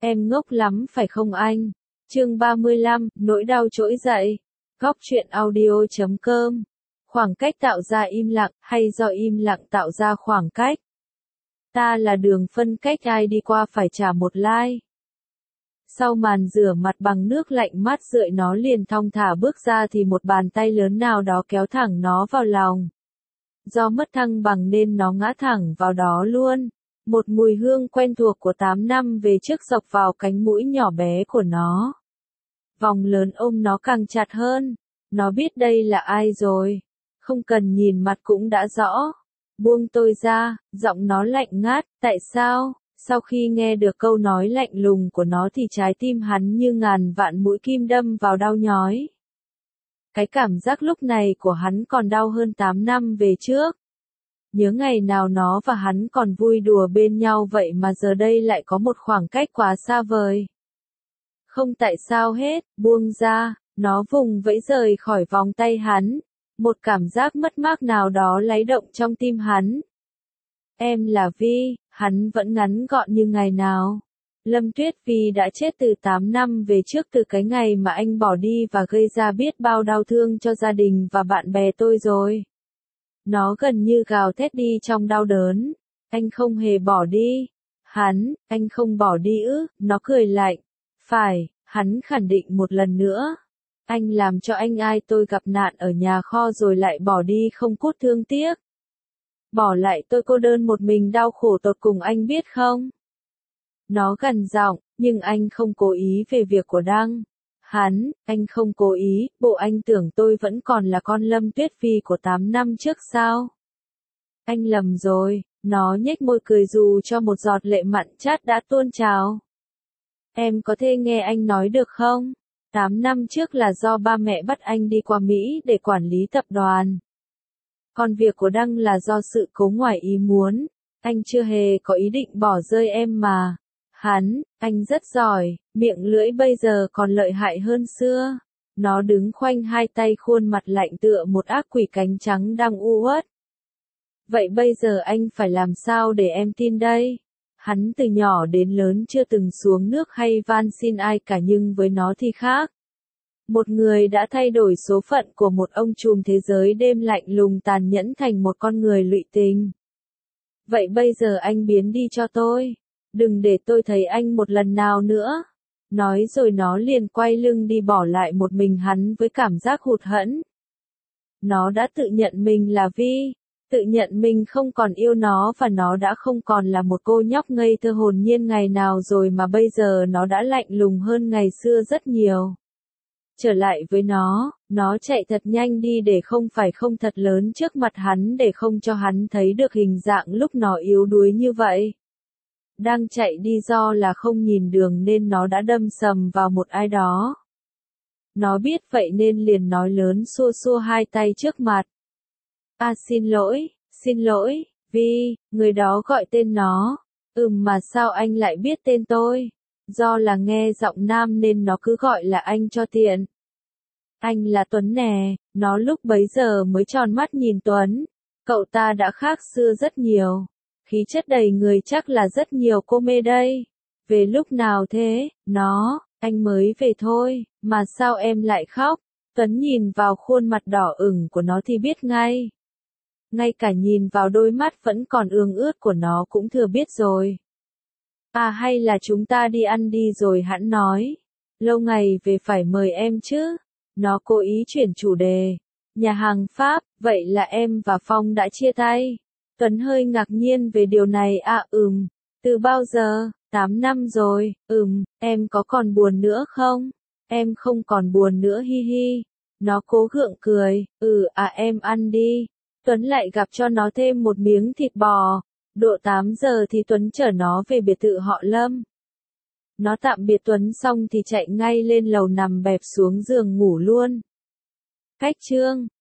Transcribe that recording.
Em ngốc lắm phải không anh? Chương 35, nỗi đau trỗi dậy. Góc truyện audio.com. Khoảng cách tạo ra im lặng, hay do im lặng tạo ra khoảng cách? Ta là đường phân cách ai đi qua phải trả một like. Sau màn rửa mặt bằng nước lạnh mát rượi nó liền thong thả bước ra thì một bàn tay lớn nào đó kéo thẳng nó vào lòng. Do mất thăng bằng nên nó ngã thẳng vào đó luôn. Một mùi hương quen thuộc của 8 năm về trước dọc vào cánh mũi nhỏ bé của nó. Vòng lớn ôm nó càng chặt hơn. Nó biết đây là ai rồi. Không cần nhìn mặt cũng đã rõ. Buông tôi ra, giọng nó lạnh ngát, tại sao? Sau khi nghe được câu nói lạnh lùng của nó thì trái tim hắn như ngàn vạn mũi kim đâm vào đau nhói. Cái cảm giác lúc này của hắn còn đau hơn 8 năm về trước. Nhớ ngày nào nó và hắn còn vui đùa bên nhau vậy mà giờ đây lại có một khoảng cách quá xa vời. Không tại sao hết, buông ra, nó vùng vẫy rời khỏi vòng tay hắn. Một cảm giác mất mát nào đó láy động trong tim hắn. Em là Vi, hắn vẫn ngắn gọn như ngày nào. Lâm Tuyết Vi đã chết từ 8 năm về trước, từ cái ngày mà anh bỏ đi và gây ra biết bao đau thương cho gia đình và bạn bè tôi rồi. Nó gần như gào thét đi trong đau đớn. Anh không hề bỏ đi. Anh không bỏ đi ư? Nó cười lạnh. Phải, hắn khẳng định một lần nữa. Anh làm cho anh ai tôi gặp nạn ở nhà kho rồi lại bỏ đi không cút thương tiếc. Bỏ lại tôi cô đơn một mình đau khổ tột cùng anh biết không? Nó gằn giọng, nhưng anh không cố ý về việc của Đăng. Anh không cố ý, bộ anh tưởng tôi vẫn còn là con Lâm Tuyết Vi của 8 năm trước sao? Anh lầm rồi, nó nhếch môi cười dù cho một giọt lệ mặn chát đã tuôn trào. Em có thể nghe anh nói được không? 8 năm trước là do ba mẹ bắt anh đi qua Mỹ để quản lý tập đoàn. Còn việc của Đăng là do sự cố ngoài ý muốn. Anh chưa hề có ý định bỏ rơi em mà. Anh rất giỏi, miệng lưỡi bây giờ còn lợi hại hơn xưa. Nó đứng khoanh hai tay, khuôn mặt lạnh tựa một ác quỷ cánh trắng đang u uất. Vậy bây giờ anh phải làm sao để em tin đây? Hắn từ nhỏ đến lớn chưa từng xuống nước hay van xin ai cả, nhưng với nó thì khác. Một người đã thay đổi số phận của một ông trùm thế giới đêm lạnh lùng tàn nhẫn thành một con người lụy tình. Vậy bây giờ anh biến đi cho tôi. Đừng để tôi thấy anh một lần nào nữa. Nói rồi nó liền quay lưng đi, bỏ lại một mình hắn với cảm giác hụt hẫng. Nó đã tự nhận mình là Vi. Tự nhận mình không còn yêu nó và nó đã không còn là một cô nhóc ngây thơ hồn nhiên ngày nào rồi, mà bây giờ nó đã lạnh lùng hơn ngày xưa rất nhiều. Trở lại với nó chạy thật nhanh đi để không phải không thật lớn trước mặt hắn, để không cho hắn thấy được hình dạng lúc nó yếu đuối như vậy. Đang chạy đi do là không nhìn đường nên nó đã đâm sầm vào một ai đó. Nó biết vậy nên liền nói lớn xua xua hai tay trước mặt. Xin lỗi, Vi, người đó gọi tên nó. Mà sao anh lại biết tên tôi? Do là nghe giọng nam nên nó cứ gọi là anh cho tiện. Anh là Tuấn nè, nó lúc bấy giờ mới tròn mắt nhìn Tuấn. Cậu ta đã khác xưa rất nhiều. Khí chất đầy người, chắc là rất nhiều cô mê đây. Về lúc nào thế? Anh mới về thôi, mà sao em lại khóc? Tuấn nhìn vào khuôn mặt đỏ ửng của nó thì biết ngay. Ngay cả nhìn vào đôi mắt vẫn còn ương ướt của nó cũng thừa biết rồi. Hay là chúng ta đi ăn đi rồi, hắn nói. Lâu ngày về phải mời em chứ. Nó cố ý chuyển chủ đề. Nhà hàng Pháp, vậy là em và Phong đã chia tay. Tuấn hơi ngạc nhiên về điều này. Từ bao giờ? 8 năm rồi. Em có còn buồn nữa không? Em không còn buồn nữa, hi hi. Nó cố gượng cười. Em ăn đi. Tuấn lại gặp cho nó thêm một miếng thịt bò. Độ 8 giờ thì Tuấn chở nó về biệt thự họ Lâm. Nó tạm biệt Tuấn xong thì chạy ngay lên lầu nằm bẹp xuống giường ngủ luôn. Cách chương